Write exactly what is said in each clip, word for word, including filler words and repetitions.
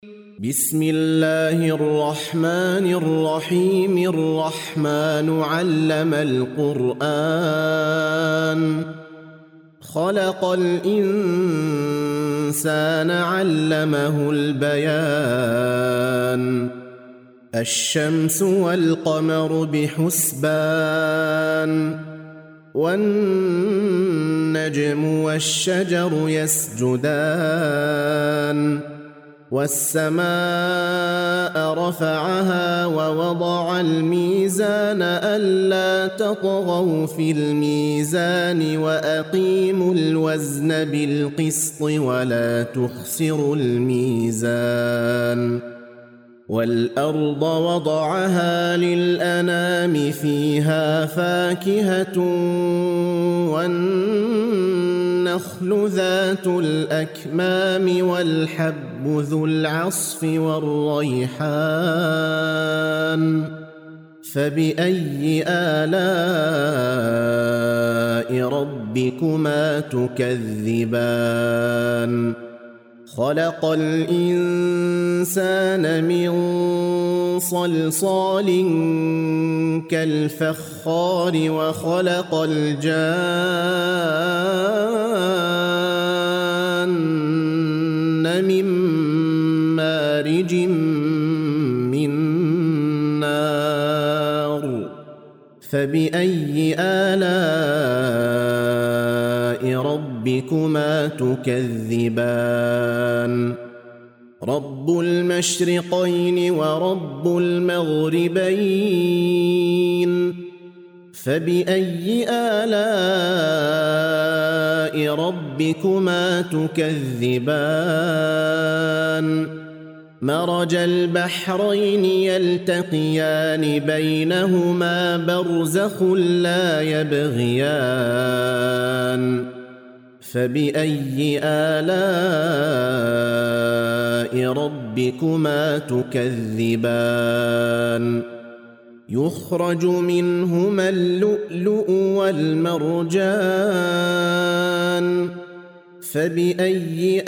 بسم الله الرحمن الرحيم. الرحمن علم القرآن خلق الإنسان علمه البيان. الشمس والقمر بحسبان والنجم والشجر يسجدان والسماء رفعها ووضع الميزان ألا تطغوا في الميزان وأقيموا الوزن بالقسط ولا تخسروا الميزان. والأرض وضعها للأنام فيها فاكهة والنخل ذات الأكمام والحب ذو العصف والريحان. فبأي آلاء ربكما تكذبان؟ خلق الإنسان من صلصال كالفخار وخلق الجان من مارج من نار. فبأي آلاء ربكما تكذبان؟ رب المشرقين ورب المغربين. فبأي آلاء ربكما تكذبان؟ مرج البحرين يلتقيان بينهما برزخ لا يبغيان. فبأي آلاء ربكما تكذبان؟ يخرج منهما اللؤلؤ والمرجان. فبأي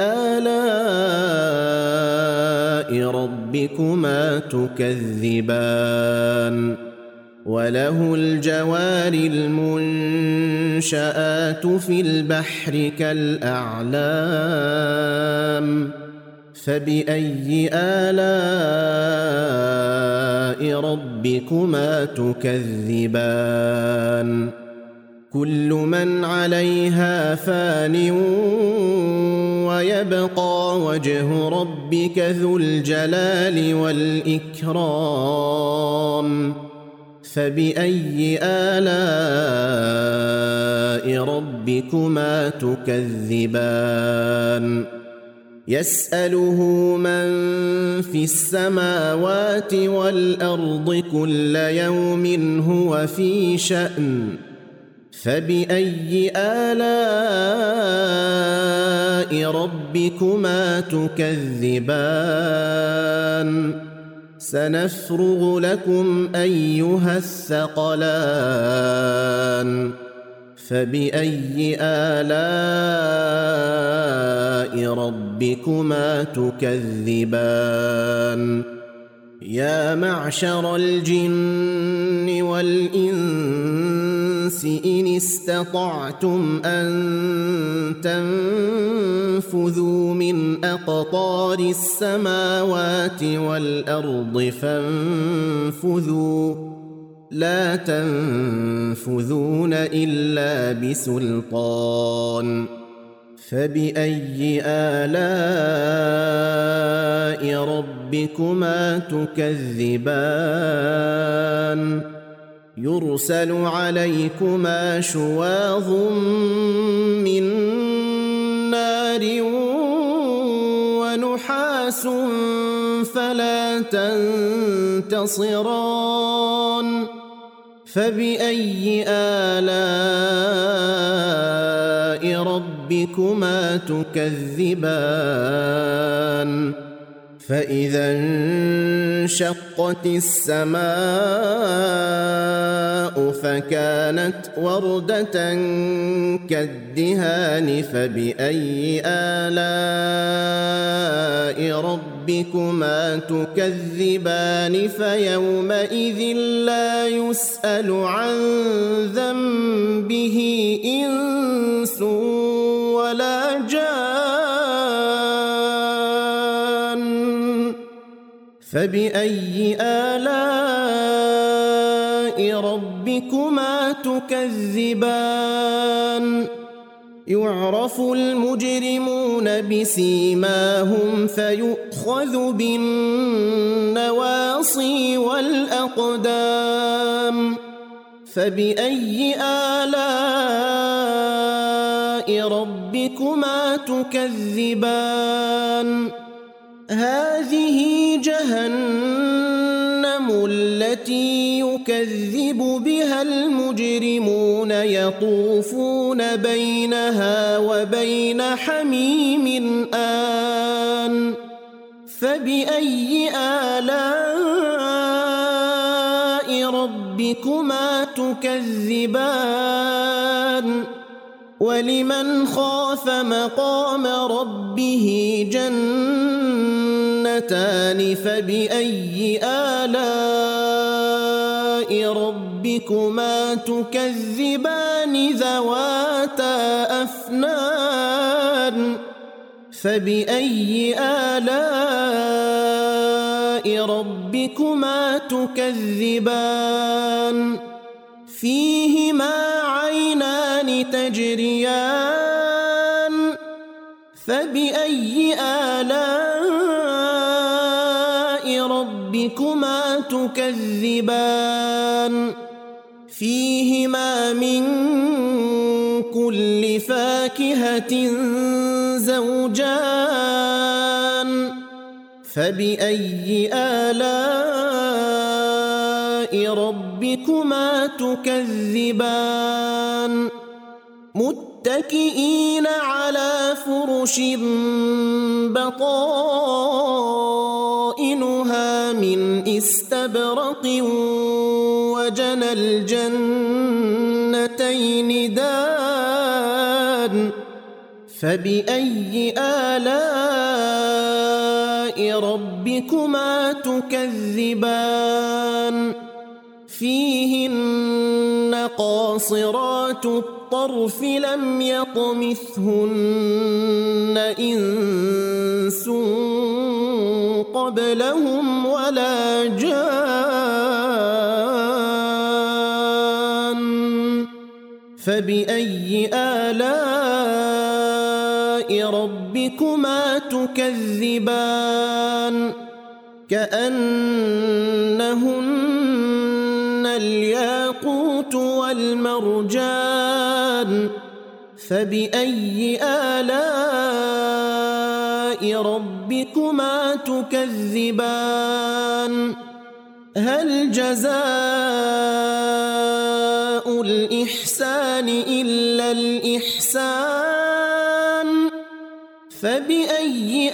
آلاء ربكما تكذبان؟ وله الجوار المنشآت في البحر كالأعلام. فبأي آلاء ربكما تكذبان؟ كل من عليها فان ويبقى وجه ربك ذو الجلال والإكرام. فبأي آلاء ربكما تكذبان؟ يسأله من في السماوات والأرض كل يوم هو في شأن. فبأي آلاء ربكما تكذبان؟ سنفرغ لكم أيها الثقلان. فبأي آلاء ربكما تكذبان؟ يا معشر الجن والإنس إن استطعتم أن تنفذوا من أقطار السماوات والأرض فانفذوا لا تنفذون إلا بسلطان. فبأي آلاء ربكما تكذبان؟ يرسل عليكما شواظ من نار ونحاس فلا تنتصران. فبأي آلاء ربكما تكذبان؟ فإذا انشقت السماء فكانت وردة كالدهان. فبأي آلاء ربكما ربكما تكذبان فيومئذ لا يسأل عن ذنبه إنس ولا جان فبأي آلاء ربكما تكذبان يعرف المجرمون بسيماهم فيؤخذ بالنواصي والأقدام فبأي آلاء ربكما تكذبان هذه جهنم التي يكذب بها المجرمون يطوفون بينها وبين حميم آن فبأي آلاء ربكما تكذبان ولمن خاف مقام ربه جنتان فبأي آلاء ربكما تكذبان ذواتا أفنان فبأي آلاء ربكما تكذبان فيهما عينان تجريان فبأي آلاء ربكما تكذبان فيهما من كل فاكهة زوجان فبأي آلاء ربكما تكذبان متكئين على فرش بطائنها من استبرق وجنى الجنتين دان فبأي آلاء ربكما تكذبان فيهن قاصرات الطرف لم يطمثهن إنس قبلهم ولا جان فبأي آلاء ربكما تكذبان كأنهن الياقوت والمرجان فبأي آلاء ربكما تكذبان هل جزاء الإحسان إلا الإحسان فبأي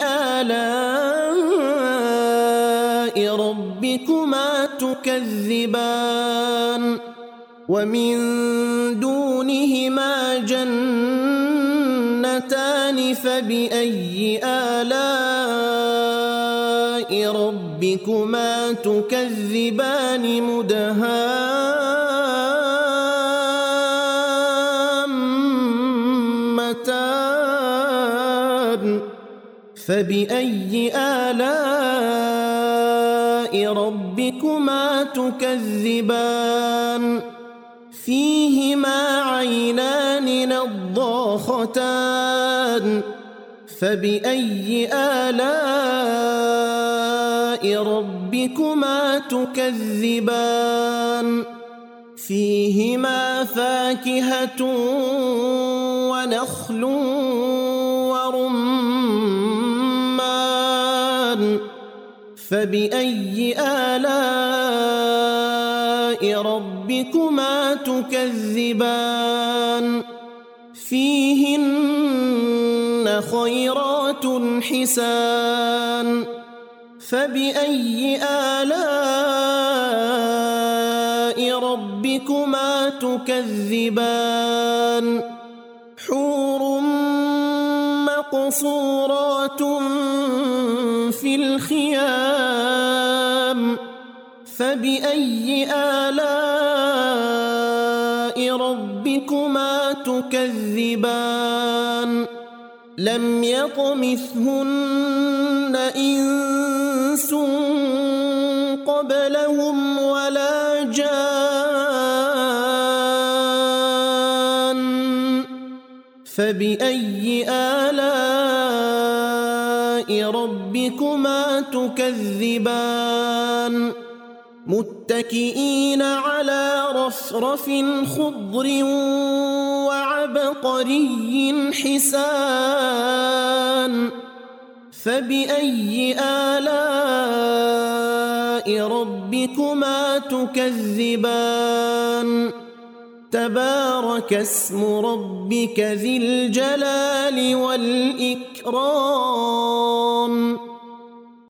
آلاء ربكما تكذبان ومن دونهما جنتان فبأي آلاء ربكما تكذبان مدهامتان فبأي آلاء ربكما تكذبان فيهما عينان نضاختان فبأي آلاء ربكما تكذبان فيهما فاكهة ونخل ورمان فبأي آلاء ربكما تكذبان فيهن خيرات حسان فبأي آلاء ربكما تكذبان حور مقصورات في في الخيام فبأي آلاء ربكما تكذبان لم يطمثهن إنس قبلهم ولا جان فبأي آلاء ربكما تكذبان متكئين على رفرف خضر وعبقري حسان فبأي آلاء ربكما تكذبان تبارك اسم ربك ذي الجلال والإكرام